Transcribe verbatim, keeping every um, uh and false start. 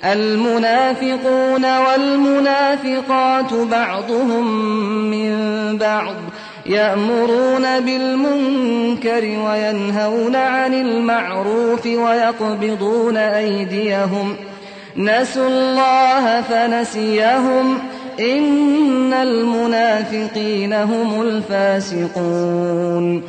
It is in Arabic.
المنافقون والمنافقات بعضهم من بعض يأمرون بالمنكر وينهون عن المعروف ويقبضون أيديهم نسوا الله فنسيهم إن المنافقين هم الفاسقون